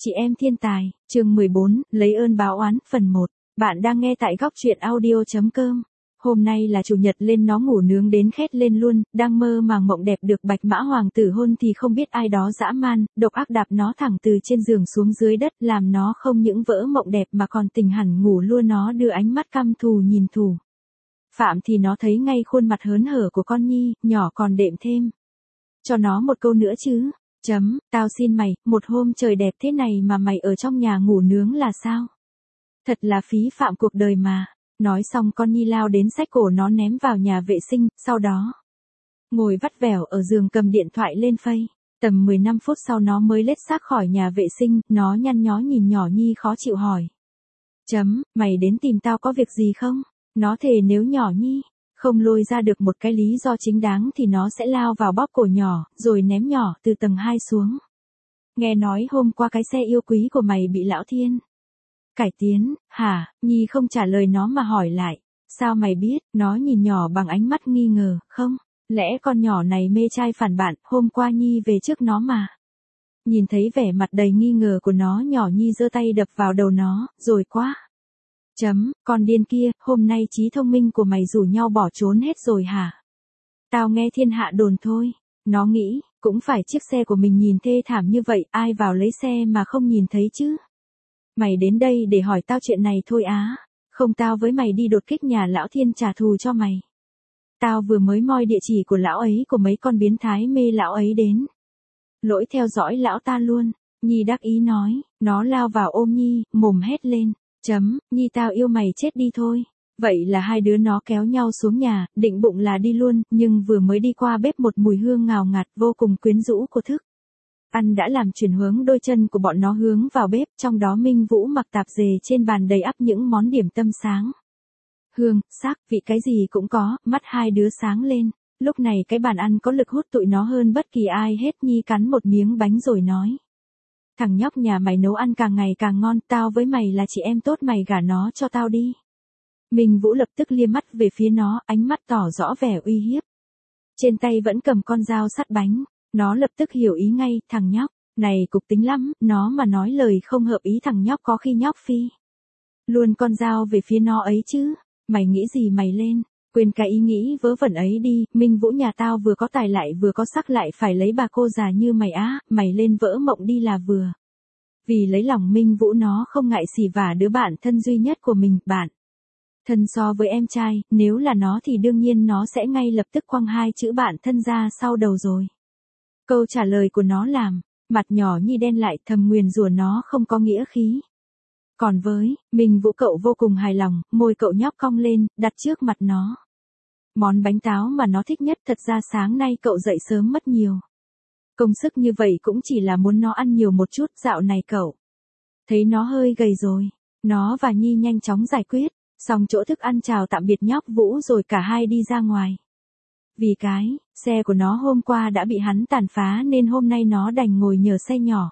Chị em thiên tài, chương 14, lấy ơn báo oán, phần 1. Bạn đang nghe tại góc truyện audio.com. Hôm nay là chủ nhật lên nó ngủ nướng đến khét lên luôn, đang mơ màng mộng đẹp được bạch mã hoàng tử hôn thì không biết ai đó dã man, độc ác đạp nó thẳng từ trên giường xuống dưới đất làm nó không những vỡ mộng đẹp mà còn tỉnh hẳn ngủ luôn. Nó đưa ánh mắt căm thù nhìn thủ phạm thì nó thấy ngay khuôn mặt hớn hở của con Nhi, nhỏ còn đệm thêm cho nó một câu nữa chứ. Tao xin mày, một hôm trời đẹp thế này mà mày ở trong nhà ngủ nướng là sao? Thật là phí phạm cuộc đời mà. Nói xong con Nhi lao đến xách cổ nó ném vào nhà vệ sinh, sau đó ngồi vắt vẻo ở giường cầm điện thoại lên phây. Tầm 15 phút sau nó mới lết xác khỏi nhà vệ sinh, nó nhăn nhó nhìn nhỏ Nhi khó chịu hỏi. Mày đến tìm tao có việc gì không? Nó thề nếu nhỏ Nhi không lôi ra được một cái lý do chính đáng thì nó sẽ lao vào bóp cổ nhỏ, rồi ném nhỏ từ tầng 2 xuống. Nghe nói hôm qua cái xe yêu quý của mày bị lão Thiên cải tiến, hả? Nhi không trả lời nó mà hỏi lại. Sao mày biết? Nó nhìn nhỏ bằng ánh mắt nghi ngờ, không? Lẽ con nhỏ này mê trai phản bạn, hôm qua Nhi về trước nó mà. Nhìn thấy vẻ mặt đầy nghi ngờ của nó, nhỏ Nhi giơ tay đập vào đầu nó, rồi quá. Con điên kia, hôm nay trí thông minh của mày rủ nhau bỏ trốn hết rồi hả? Tao nghe thiên hạ đồn thôi. Nó nghĩ, cũng phải chiếc xe của mình nhìn thê thảm như vậy, ai vào lấy xe mà không nhìn thấy chứ? Mày đến đây để hỏi tao chuyện này thôi á? Không, tao với mày đi đột kích nhà lão Thiên trả thù cho mày. Tao vừa mới moi địa chỉ của lão ấy, của mấy con biến thái mê lão ấy đến lỗi theo dõi lão ta luôn. Nhi đắc ý nói, nó lao vào ôm Nhi, mồm hét lên. Nhi tao yêu mày chết đi thôi. Vậy là hai đứa nó kéo nhau xuống nhà, định bụng là đi luôn, nhưng vừa mới đi qua bếp một mùi hương ngào ngạt vô cùng quyến rũ của thức ăn đã làm chuyển hướng đôi chân của bọn nó hướng vào bếp, trong đó Minh Vũ mặc tạp dề trên bàn đầy ắp những món điểm tâm sáng. Hương, sắc, vị cái gì cũng có, mắt hai đứa sáng lên. Lúc này cái bàn ăn có lực hút tụi nó hơn bất kỳ ai hết. Nhi cắn một miếng bánh rồi nói. Thằng nhóc nhà mày nấu ăn càng ngày càng ngon, tao với mày là chị em tốt, mày gả nó cho tao đi. Minh Vũ lập tức lia mắt về phía nó, ánh mắt tỏ rõ vẻ uy hiếp. Trên tay vẫn cầm con dao sắt bánh. Nó lập tức hiểu ý ngay, thằng nhóc này cục tính lắm, nó mà nói lời không hợp ý thằng nhóc có khi nhóc phi luôn con dao về phía nó ấy chứ. Mày nghĩ gì mày lên, quên cái ý nghĩ vớ vẩn ấy đi. Minh Vũ nhà tao vừa có tài lại vừa có sắc, lại phải lấy bà cô già như mày á, mày lên vỡ mộng đi là vừa. Vì lấy lòng Minh Vũ nó không ngại xỉ vả đứa bạn thân duy nhất của mình. Bạn thân so với em trai, nếu là nó thì đương nhiên nó sẽ ngay lập tức quăng hai chữ bạn thân ra sau đầu rồi. Câu trả lời của nó làm mặt nhỏ Nhi đen lại, thầm nguyền rủa nó không có nghĩa khí. Còn với Minh Vũ, cậu vô cùng hài lòng, môi cậu nhóc cong lên, đặt trước mặt nó món bánh táo mà nó thích nhất. Thật ra sáng nay cậu dậy sớm mất nhiều công sức như vậy cũng chỉ là muốn nó ăn nhiều một chút. Dạo này cậu thấy nó hơi gầy rồi. Nó và Nhi nhanh chóng giải quyết xong chỗ thức ăn, chào tạm biệt nhóc Vũ rồi cả hai đi ra ngoài. Vì cái xe của nó hôm qua đã bị hắn tàn phá nên hôm nay nó đành ngồi nhờ xe nhỏ.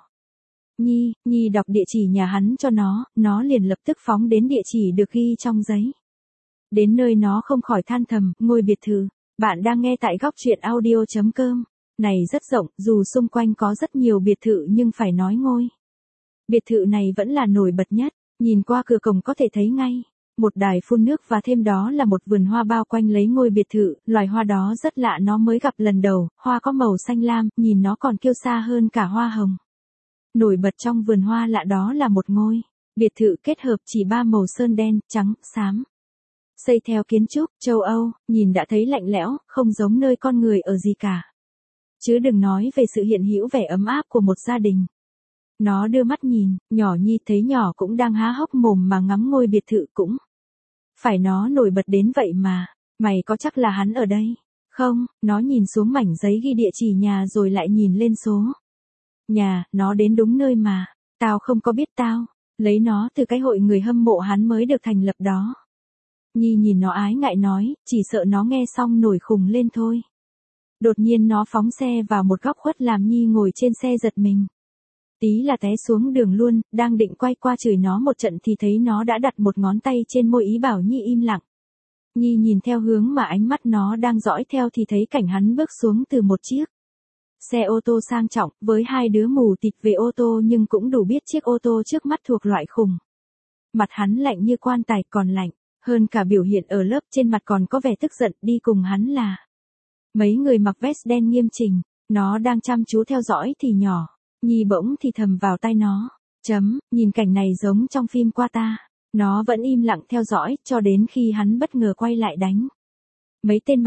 Nhi đọc địa chỉ nhà hắn cho nó liền lập tức phóng đến địa chỉ được ghi trong giấy. Đến nơi nó không khỏi than thầm, ngôi biệt thự. Bạn đang nghe tại góc truyện audio.com. Này rất rộng, dù xung quanh có rất nhiều biệt thự nhưng phải nói ngôi biệt thự này vẫn là nổi bật nhất. Nhìn qua cửa cổng có thể thấy ngay một đài phun nước và thêm đó là một vườn hoa bao quanh lấy ngôi biệt thự. Loài hoa đó rất lạ, nó mới gặp lần đầu, hoa có màu xanh lam, nhìn nó còn kiêu sa hơn cả hoa hồng. Nổi bật trong vườn hoa lạ đó là một ngôi biệt thự kết hợp chỉ 3 màu sơn đen, trắng, xám. Xây theo kiến trúc châu Âu, nhìn đã thấy lạnh lẽo, không giống nơi con người ở gì cả. Chứ đừng nói về sự hiện hữu vẻ ấm áp của một gia đình. Nó đưa mắt nhìn, nhỏ Nhi thấy nhỏ cũng đang há hốc mồm mà ngắm ngôi biệt thự. Cũng phải nó nổi bật đến vậy mà. Mày có chắc là hắn ở đây không? Nó nhìn xuống mảnh giấy ghi địa chỉ nhà rồi lại nhìn lên số nhà. Nó đến đúng nơi mà. Tao không có biết, tao lấy nó từ cái hội người hâm mộ hắn mới được thành lập đó. Nhi nhìn nó ái ngại nói, chỉ sợ nó nghe xong nổi khùng lên thôi. Đột nhiên nó phóng xe vào một góc khuất làm Nhi ngồi trên xe giật mình. Tí là té xuống đường luôn. Đang định quay qua chửi nó một trận thì thấy nó đã đặt một ngón tay trên môi ý bảo Nhi im lặng. Nhi nhìn theo hướng mà ánh mắt nó đang dõi theo thì thấy cảnh hắn bước xuống từ một chiếc xe ô tô sang trọng, với hai đứa mù tịt về ô tô nhưng cũng đủ biết chiếc ô tô trước mắt thuộc loại khủng. Mặt hắn lạnh như quan tài, còn lạnh hơn cả biểu hiện ở lớp, trên mặt còn có vẻ tức giận. Đi cùng hắn là mấy người mặc vest đen nghiêm chỉnh, nó đang chăm chú theo dõi thì nhỏ Nhi bỗng thì thầm vào tai nó. Nhìn cảnh này giống trong phim qua ta. Nó vẫn im lặng theo dõi, cho đến khi hắn bất ngờ quay lại đánh. Mấy tên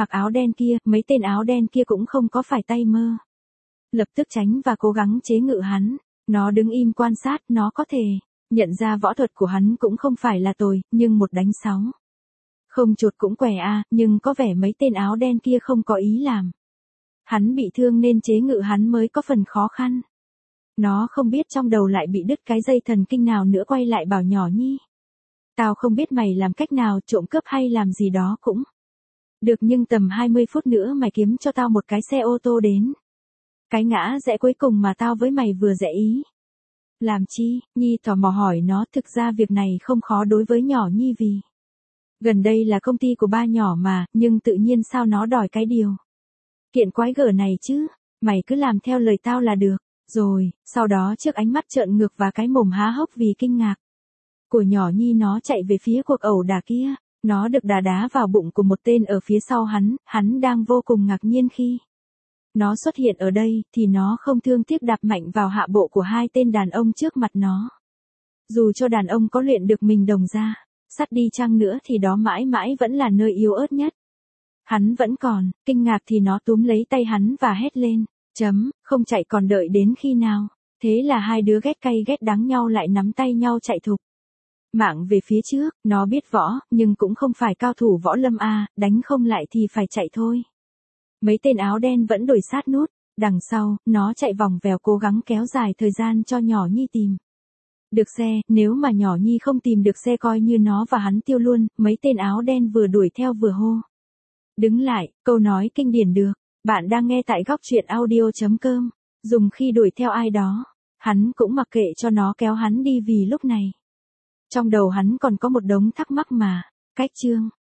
áo đen kia cũng không có phải tay mơ. Lập tức tránh và cố gắng chế ngự hắn. Nó đứng im quan sát, nó có thể nhận ra võ thuật của hắn cũng không phải là tồi, nhưng một đánh 6. Không chuột cũng què nhưng có vẻ mấy tên áo đen kia không có ý làm. Hắn bị thương nên chế ngự hắn mới có phần khó khăn. Nó không biết trong đầu lại bị đứt cái dây thần kinh nào nữa, quay lại bảo nhỏ Nhi. Tao không biết mày làm cách nào, trộm cướp hay làm gì đó cũng được, nhưng tầm 20 phút nữa mày kiếm cho tao một cái xe ô tô đến cái ngã rẽ cuối cùng mà tao với mày vừa rẽ ý. Làm chi? Nhi tò mò hỏi nó. Thực ra việc này không khó đối với nhỏ Nhi vì gần đây là công ty của ba nhỏ mà, nhưng tự nhiên sao nó đòi cái điều kiện quái gở này chứ? Mày cứ làm theo lời tao là được. Rồi, sau đó trước ánh mắt trợn ngược và cái mồm há hốc vì kinh ngạc của nhỏ Nhi, nó chạy về phía cuộc ẩu đả kia. Nó được đá vào bụng của một tên ở phía sau hắn đang vô cùng ngạc nhiên khi nó xuất hiện ở đây, thì nó không thương tiếc đạp mạnh vào hạ bộ của hai tên đàn ông trước mặt nó. Dù cho đàn ông có luyện được mình đồng ra sắt đi chăng nữa thì đó mãi mãi vẫn là nơi yếu ớt nhất. Hắn vẫn còn kinh ngạc thì nó túm lấy tay hắn và hét lên. Không chạy còn đợi đến khi nào? Thế là hai đứa ghét cay ghét đắng nhau lại nắm tay nhau chạy thục mạng về phía trước. Nó biết võ, nhưng cũng không phải cao thủ võ lâm đánh không lại thì phải chạy thôi. Mấy tên áo đen vẫn đuổi sát nút đằng sau, nó chạy vòng vèo cố gắng kéo dài thời gian cho nhỏ Nhi tìm được xe. Nếu mà nhỏ Nhi không tìm được xe coi như nó và hắn tiêu luôn. Mấy tên áo đen vừa đuổi theo vừa hô. Đứng lại, câu nói kinh điển được. Bạn đang nghe tại góc truyện audio.com. Dùng khi đuổi theo ai đó, hắn cũng mặc kệ cho nó kéo hắn đi, vì lúc này trong đầu hắn còn có một đống thắc mắc mà. Cách chương